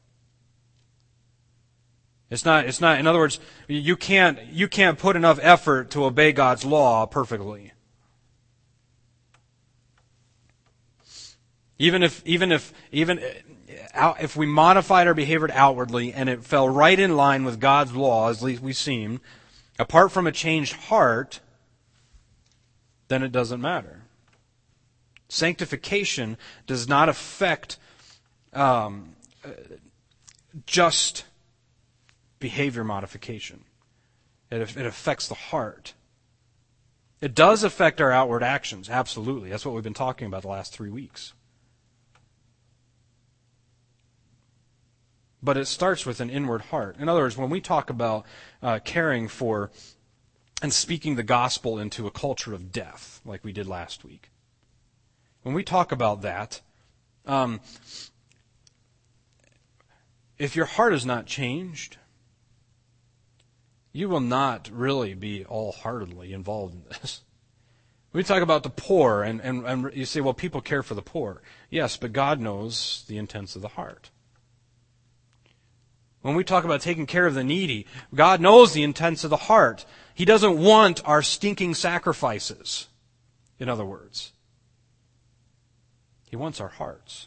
It's not, in other words, you can't put enough effort to obey God's law perfectly. Even if we modified our behavior outwardly and it fell right in line with God's law, as we seem, apart from a changed heart, then it doesn't matter. Sanctification does not affect just behavior modification. It affects the heart. It does affect our outward actions, absolutely. That's what we've been talking about the last 3 weeks. But it starts with an inward heart. In other words, when we talk about caring for and speaking the gospel into a culture of death, like we did last week, when we talk about that, if your heart is not changed, you will not really be all-heartedly involved in this. We talk about the poor, and you say, well, people care for the poor. Yes, but God knows the intents of the heart. When we talk about taking care of the needy, God knows the intents of the heart. He doesn't want our stinking sacrifices, in other words. He wants our hearts.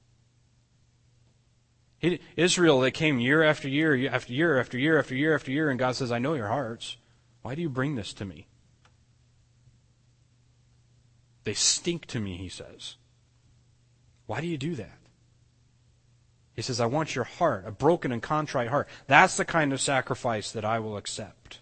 Israel, they came year after year, after year, after year, after year, after year, and God says, I know your hearts. Why do you bring this to me? They stink to me, He says. Why do you do that? He says, I want your heart, a broken and contrite heart. That's the kind of sacrifice that I will accept.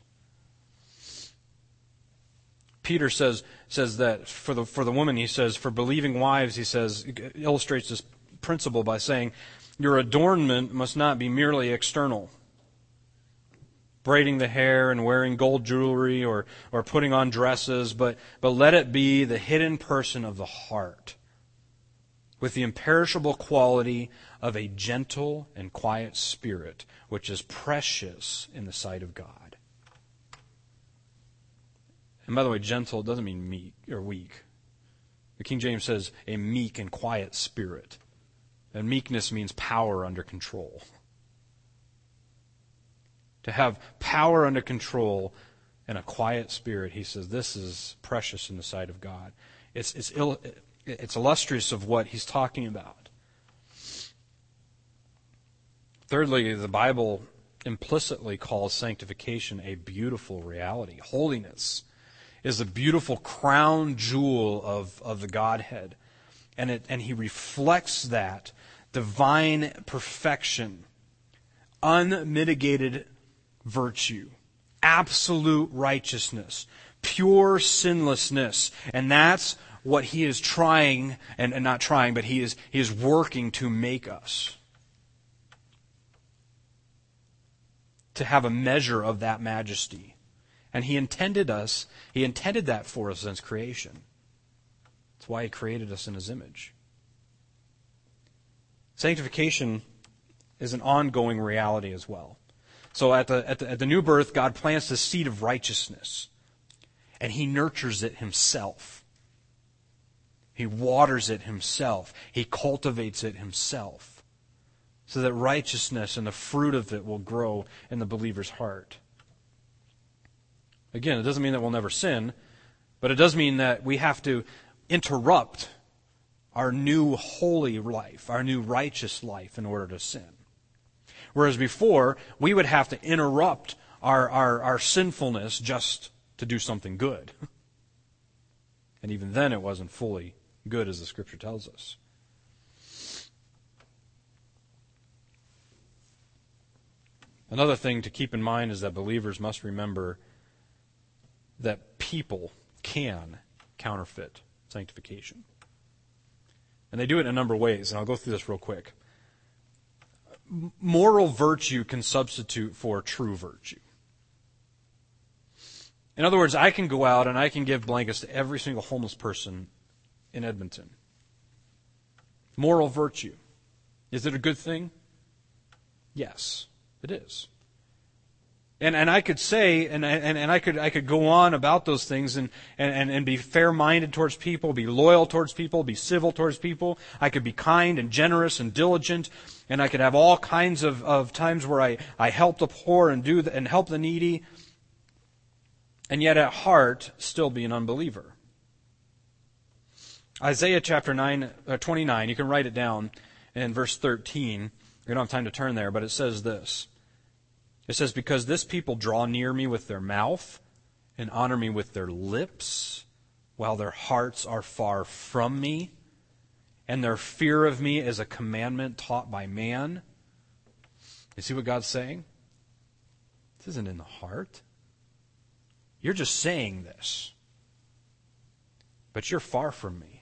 Peter says that for the woman, he says, for believing wives, he says, illustrates this principle by saying, your adornment must not be merely external. Braiding the hair and wearing gold jewelry or putting on dresses, but let it be the hidden person of the heart, with the imperishable quality of a gentle and quiet spirit, which is precious in the sight of God. And by the way, gentle doesn't mean meek or weak. The King James says a meek and quiet spirit. And meekness means power under control. To have power under control and a quiet spirit, he says, this is precious in the sight of God. It's illustrious of what he's talking about. Thirdly, the Bible implicitly calls sanctification a beautiful reality. Holiness is a beautiful crown jewel of the Godhead. And he reflects that divine perfection, unmitigated virtue, absolute righteousness, pure sinlessness. And that's what he is trying, and not trying, but he is working to make us. to have a measure of that majesty. And He intended that for us since creation. That's why He created us in His image. Sanctification is an ongoing reality as well. So at the new birth, God plants the seed of righteousness, and He nurtures it Himself. He waters it Himself. He cultivates it Himself, so that righteousness and the fruit of it will grow in the believer's heart. Again, it doesn't mean that we'll never sin, but it does mean that we have to interrupt our new holy life, our new righteous life, in order to sin. Whereas before, we would have to interrupt our sinfulness just to do something good. And even then it wasn't fully good, as the Scripture tells us. Another thing to keep in mind is that believers must remember that people can counterfeit sanctification. And they do it in a number of ways, and I'll go through this real quick. Moral virtue can substitute for true virtue. In other words, I can go out and I can give blankets to every single homeless person in Edmonton. Moral virtue. Is it a good thing? Yes, it is. And I could say, and I could go on about those things and be fair-minded towards people, be loyal towards people, be civil towards people. I could be kind and generous and diligent, and I could have all kinds of times where I help the poor and help the needy, and yet at heart still be an unbeliever. Isaiah chapter 29, you can write it down in verse 13. We don't have time to turn there, but it says this. It says, "Because this people draw near me with their mouth and honor me with their lips, while their hearts are far from me, and their fear of me is a commandment taught by man." You see what God's saying? This isn't in the heart. You're just saying this, but you're far from me.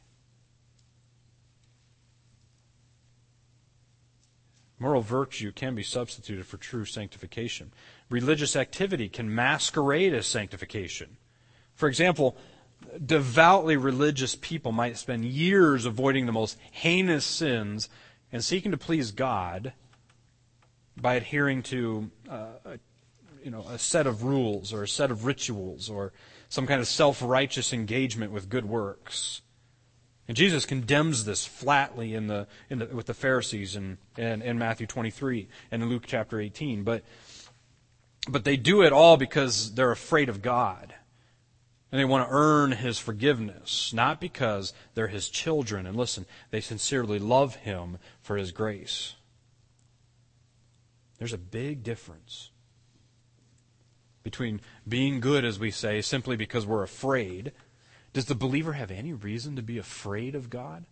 Moral virtue can be substituted for true sanctification. Religious activity can masquerade as sanctification. For example, devoutly religious people might spend years avoiding the most heinous sins and seeking to please God by adhering to a set of rules or a set of rituals or some kind of self-righteous engagement with good works. And Jesus condemns this flatly with the Pharisees in Matthew 23 and in Luke chapter 18. But they do it all because they're afraid of God. And they want to earn His forgiveness, not because they're His children. And listen, they sincerely love Him for His grace. There's a big difference between being good, as we say, simply because we're afraid. Does the believer have any reason to be afraid of God?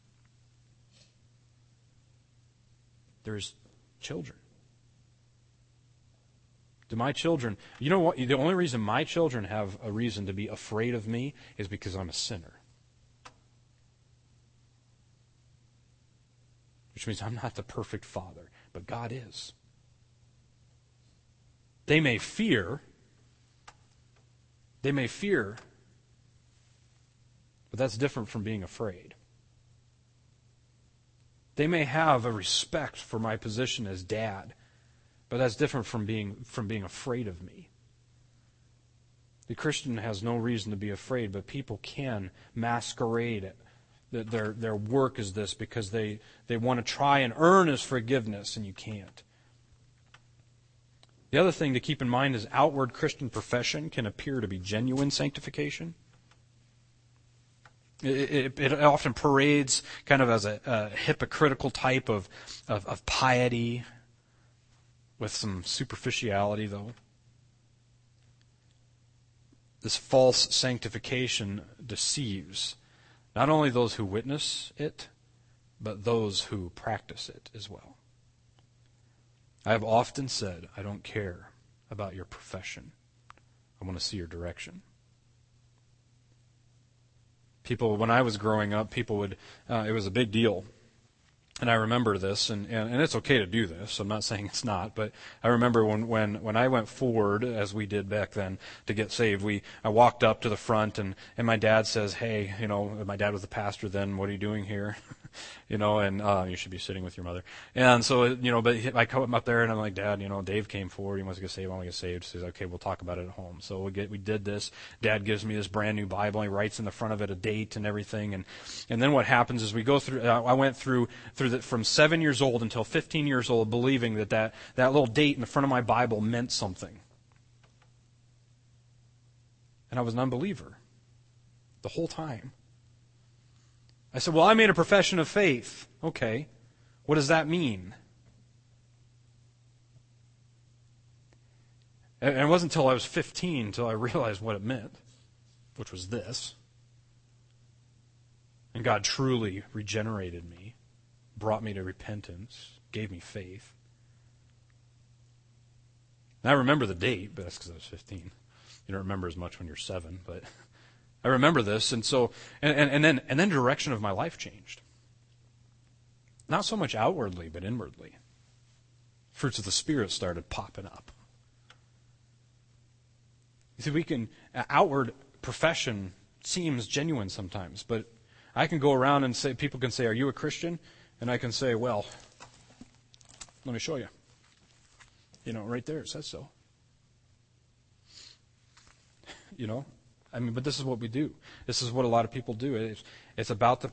There's children. Do my children, you know what? The only reason my children have a reason to be afraid of me is because I'm a sinner. Which means I'm not the perfect father, but God is. They may fear, but that's different from being afraid. They may have a respect for my position as dad, but that's different from being afraid of me. The Christian has no reason to be afraid, but people can masquerade it. Their work is this because they want to try and earn His forgiveness, and you can't. The other thing to keep in mind is outward Christian profession can appear to be genuine sanctification. It often parades kind of as a hypocritical type of piety with some superficiality, though. This false sanctification deceives not only those who witness it, but those who practice it as well. I have often said, I don't care about your profession. I want to see your direction. People, when I was growing up, people would, it was a big deal And I remember this, and it's okay to do this. I'm not saying it's not, but I remember when I went forward, as we did back then, to get saved, I walked up to the front, and my dad says, "Hey, my dad was the pastor then. What are you doing here?" And you should be sitting with your mother. And so, but I come up there and I'm like, "Dad, Dave came forward. He wants to get saved. I want to get saved." He says, "Okay, we'll talk about it at home." So we did this. Dad gives me this brand new Bible. He writes in the front of it a date and everything. And then what happens is we go through, I went through from 7 years old until 15 years old believing that little date in the front of my Bible meant something. And I was an unbeliever the whole time. I said, "Well, I made a profession of faith." Okay, what does that mean? And it wasn't until I was 15 until I realized what it meant, which was this. And God truly regenerated me, brought me to repentance, gave me faith. And I remember the date, but that's because I was 15. You don't remember as much when you're 7, but I remember this, and so and then the direction of my life changed. Not so much outwardly, but inwardly. Fruits of the Spirit started popping up. You see, outward profession seems genuine sometimes, but I can go around and say, people can say, "Are you a Christian?" And I can say, "Well, let me show you. Right there it says so." But this is what we do. This is what a lot of people do. It's about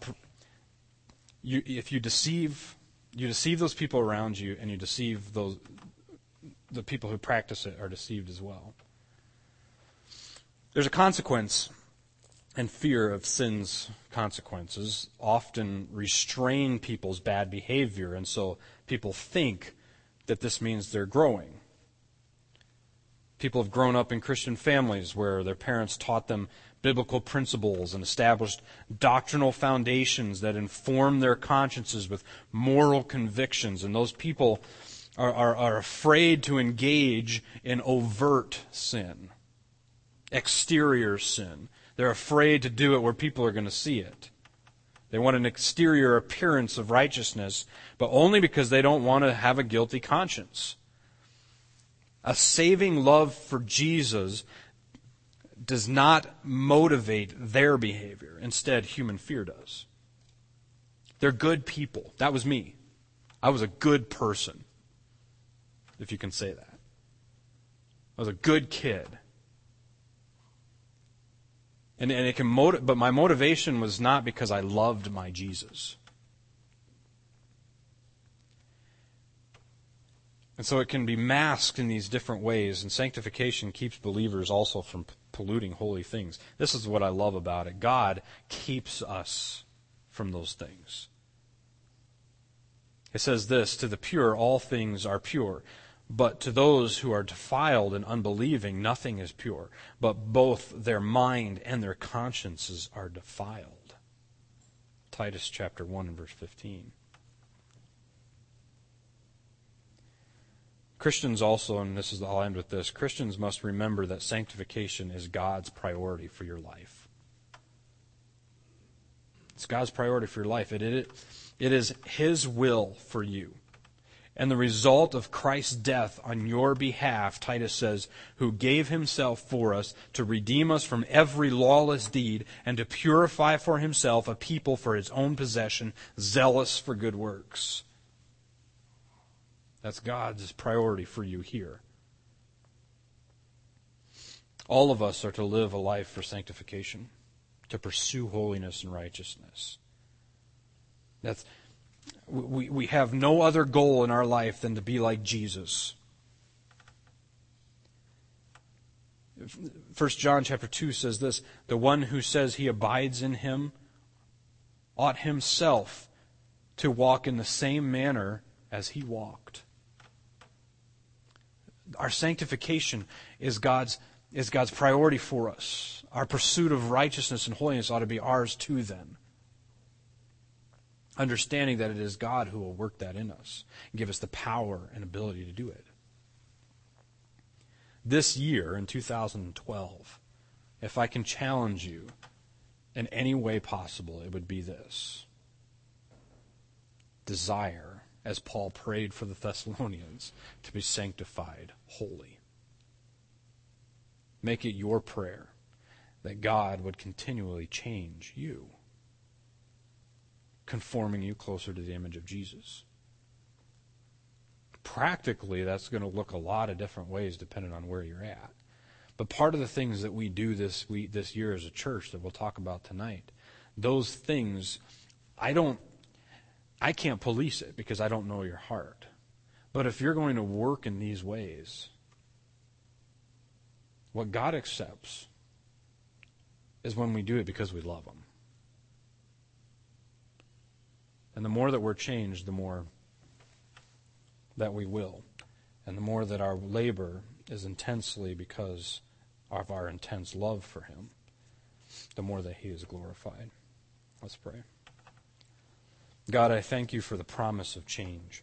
if you deceive those people around you, and you deceive the people who practice it are deceived as well. There's a consequence, and fear of sin's consequences often restrain people's bad behavior, and so people think that this means they're growing. People have grown up in Christian families where their parents taught them biblical principles and established doctrinal foundations that inform their consciences with moral convictions. And those people are afraid to engage in overt sin, exterior sin. They're afraid to do it where people are going to see it. They want an exterior appearance of righteousness, but only because they don't want to have a guilty conscience. A saving love for Jesus does not motivate their behavior. Instead, human fear does. They're good people. That was me. I was a good person, if you can say that. I was a good kid. And it can but my motivation was not because I loved my Jesus. And so it can be masked in these different ways, and sanctification keeps believers also from polluting holy things. This is what I love about it. God keeps us from those things. It says this, "To the pure all things are pure, but to those who are defiled and unbelieving nothing is pure, but both their mind and their consciences are defiled." Titus chapter 1 and verse 15. Christians also, and I'll end with this, Christians must remember that sanctification is God's priority for your life. It's God's priority for your life. It is His will for you. And the result of Christ's death on your behalf, Titus says, "who gave Himself for us to redeem us from every lawless deed and to purify for Himself a people for His own possession, zealous for good works." That's God's priority for you here. All of us are to live a life for sanctification, to pursue holiness and righteousness. We have no other goal in our life than to be like Jesus. 1 John chapter 2 says this, "The one who says he abides in Him ought himself to walk in the same manner as He walked." Our sanctification is God's priority for us. Our pursuit of righteousness and holiness ought to be ours too then. Understanding that it is God who will work that in us and give us the power and ability to do it. This year, in 2012, if I can challenge you in any way possible, it would be this. desire, as Paul prayed for the Thessalonians, to be sanctified holy. Make it your prayer that God would continually change you, conforming you closer to the image of Jesus. Practically, that's going to look a lot of different ways depending on where you're at. But part of the things that we do this year as a church that we'll talk about tonight, those things, I can't police it because I don't know your heart. But if you're going to work in these ways, what God accepts is when we do it because we love Him. And the more that we're changed, the more that we will. And the more that our labor is intensely because of our intense love for Him, the more that He is glorified. Let's pray. God, I thank You for the promise of change.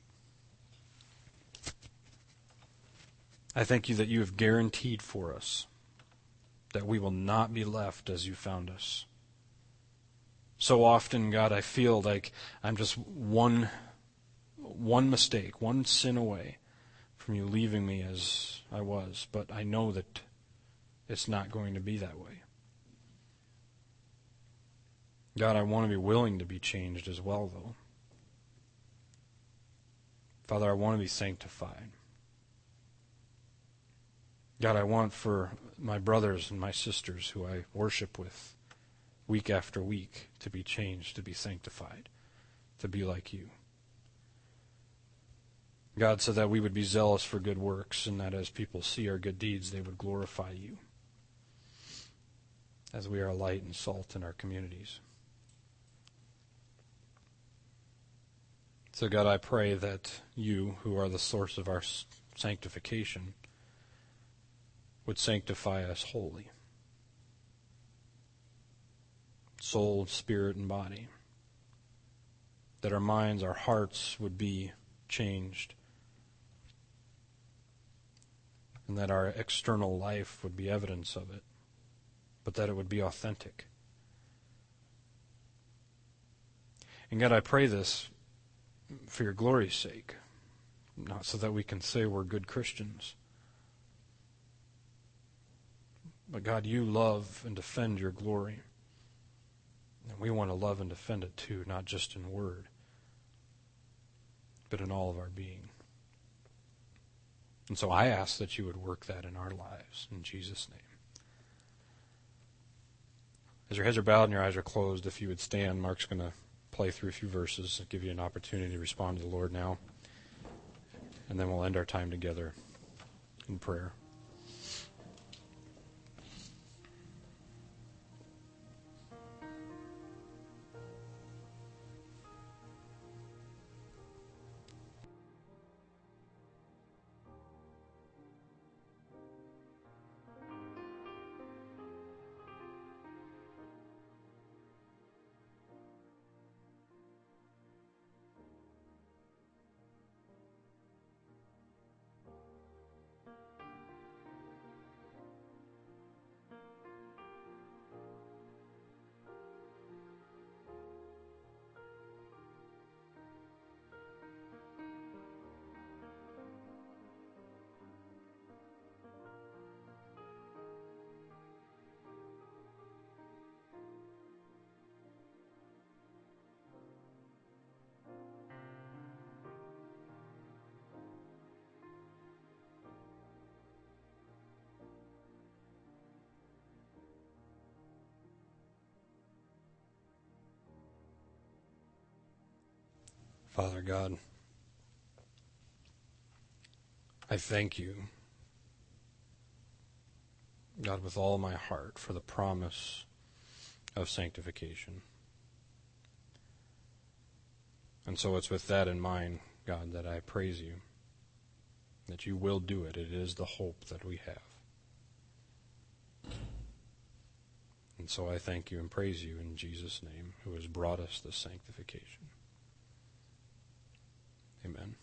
I thank You that You have guaranteed for us that we will not be left as You found us. So often, God, I feel like I'm just one mistake, one sin away from You leaving me as I was, but I know that it's not going to be that way. God, I want to be willing to be changed as well, though. Father, I want to be sanctified. God, I want for my brothers and my sisters who I worship with week after week to be changed, to be sanctified, to be like You. God, so that we would be zealous for good works, and that as people see our good deeds, they would glorify You, as we are light and salt in our communities. So God, I pray that You, who are the source of our sanctification, would sanctify us wholly, soul, spirit, and body, that our minds, our hearts would be changed, and that our external life would be evidence of it, but that it would be authentic. And God, I pray this for Your glory's sake, not so that we can say we're good Christians. But God, You love and defend Your glory. And we want to love and defend it too, not just in word, but in all of our being. And so I ask that You would work that in our lives, in Jesus' name. As your heads are bowed and your eyes are closed, if you would stand, Mark's going to play through a few verses and give you an opportunity to respond to the Lord now. And then we'll end our time together in prayer. Father God, I thank You, God, with all my heart for the promise of sanctification. And so it's with that in mind, God, that I praise You, that You will do it. It is the hope that we have. And so I thank You and praise You in Jesus' name, who has brought us this sanctification. Amen.